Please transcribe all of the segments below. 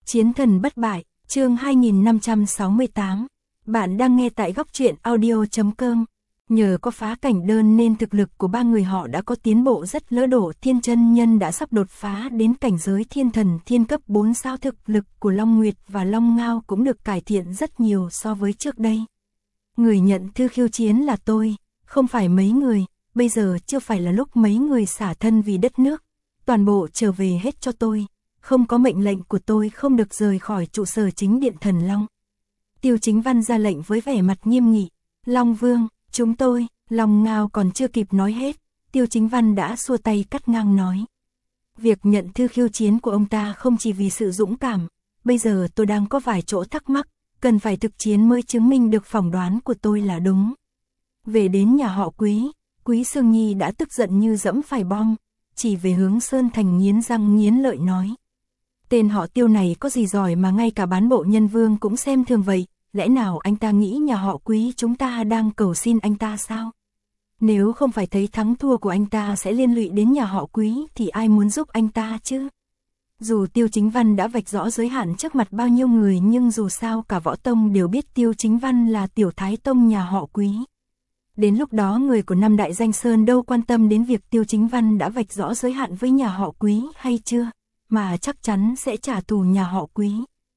Chiến thần bất bại, chương 2568. Bạn đang nghe tại góc truyện audio.com. Nhờ có phá cảnh đơn nên thực lực của ba người họ đã có tiến bộ rất lớn. Đổ Thiên chân nhân đã sắp đột phá đến cảnh giới thiên thần thiên cấp 4 sao. Thực lực của Long Nguyệt và Long Ngao cũng được cải thiện rất nhiều so với trước đây. Người nhận thư khiêu chiến là tôi, không phải mấy người, bây giờ chưa phải là lúc mấy người xả thân vì đất nước. Toàn bộ trở về hết cho tôi, không có mệnh lệnh của tôi không được rời khỏi trụ sở chính điện Thần Long. Tiêu Chính Văn ra lệnh với vẻ mặt nghiêm nghị. Long Vương, chúng tôi, Long Ngao còn chưa kịp nói hết, Tiêu Chính Văn đã xua tay cắt ngang nói. Việc nhận thư khiêu chiến của ông ta không chỉ vì sự dũng cảm, bây giờ tôi đang có vài chỗ thắc mắc, cần phải thực chiến mới chứng minh được phỏng đoán của tôi là đúng. Về đến nhà họ Quý, Quý Sương Nhi đã tức giận như dẫm phải bom, chỉ về hướng Sơn Thành nghiến răng nghiến lợi nói. Tên họ Tiêu này có gì giỏi mà ngay cả bán bộ nhân vương cũng xem thường vậy, lẽ nào anh ta nghĩ nhà họ Quý chúng ta đang cầu xin anh ta sao? Nếu không phải thấy thắng thua của anh ta sẽ liên lụy đến nhà họ Quý thì ai muốn giúp anh ta chứ? Dù Tiêu Chính Văn đã vạch rõ giới hạn trước mặt bao nhiêu người nhưng dù sao cả võ tông đều biết Tiêu Chính Văn là tiểu thái tông nhà họ Quý. Đến lúc đó người của năm đại danh sơn đâu quan tâm đến việc Tiêu Chính Văn đã vạch rõ giới hạn với nhà họ Quý hay chưa, mà chắc chắn sẽ trả thù nhà họ Quý.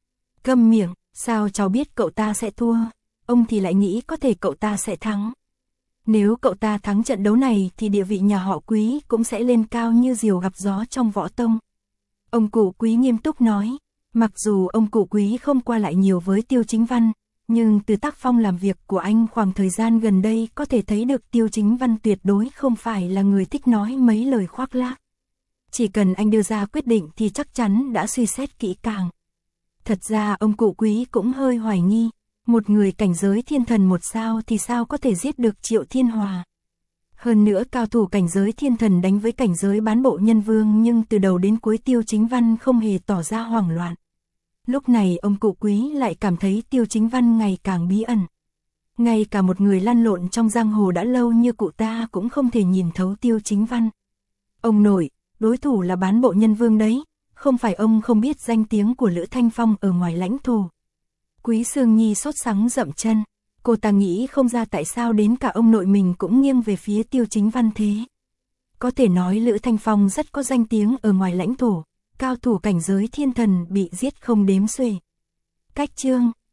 Câm miệng, sao cháu biết cậu ta sẽ thua, ông thì lại nghĩ có thể cậu ta sẽ thắng. Nếu cậu ta thắng trận đấu này thì địa vị nhà họ Quý cũng sẽ lên cao như diều gặp gió trong võ tông. Ông cụ Quý nghiêm túc nói, mặc dù ông cụ Quý không qua lại nhiều với Tiêu Chính Văn, nhưng từ tác phong làm việc của anh khoảng thời gian gần đây có thể thấy được Tiêu Chính Văn tuyệt đối không phải là người thích nói mấy lời khoác lác. Chỉ cần anh đưa ra quyết định thì chắc chắn đã suy xét kỹ càng. Thật ra ông cụ Quý cũng hơi hoài nghi, một người cảnh giới thiên thần 1 sao thì sao có thể giết được Triệu Thiên Hòa. Hơn nữa cao thủ cảnh giới thiên thần đánh với cảnh giới bán bộ nhân vương nhưng từ đầu đến cuối Tiêu Chính Văn không hề tỏ ra hoảng loạn. Lúc này ông cụ Quý lại cảm thấy Tiêu Chính Văn ngày càng bí ẩn. Ngay cả một người lăn lộn trong giang hồ đã lâu như cụ ta cũng không thể nhìn thấu Tiêu Chính Văn. Ông nội, đối thủ là bán bộ nhân vương đấy, không phải ông không biết danh tiếng của Lữ Thanh Phong ở ngoài lãnh thổ. Quý Sương Nhi sốt sắng dậm chân, cô ta nghĩ không ra tại sao đến cả ông nội mình cũng nghiêng về phía Tiêu Chính Văn thế. Có thể nói Lữ Thanh Phong rất có danh tiếng ở ngoài lãnh thổ, cao thủ cảnh giới thiên thần bị giết không đếm xuể. Cách chương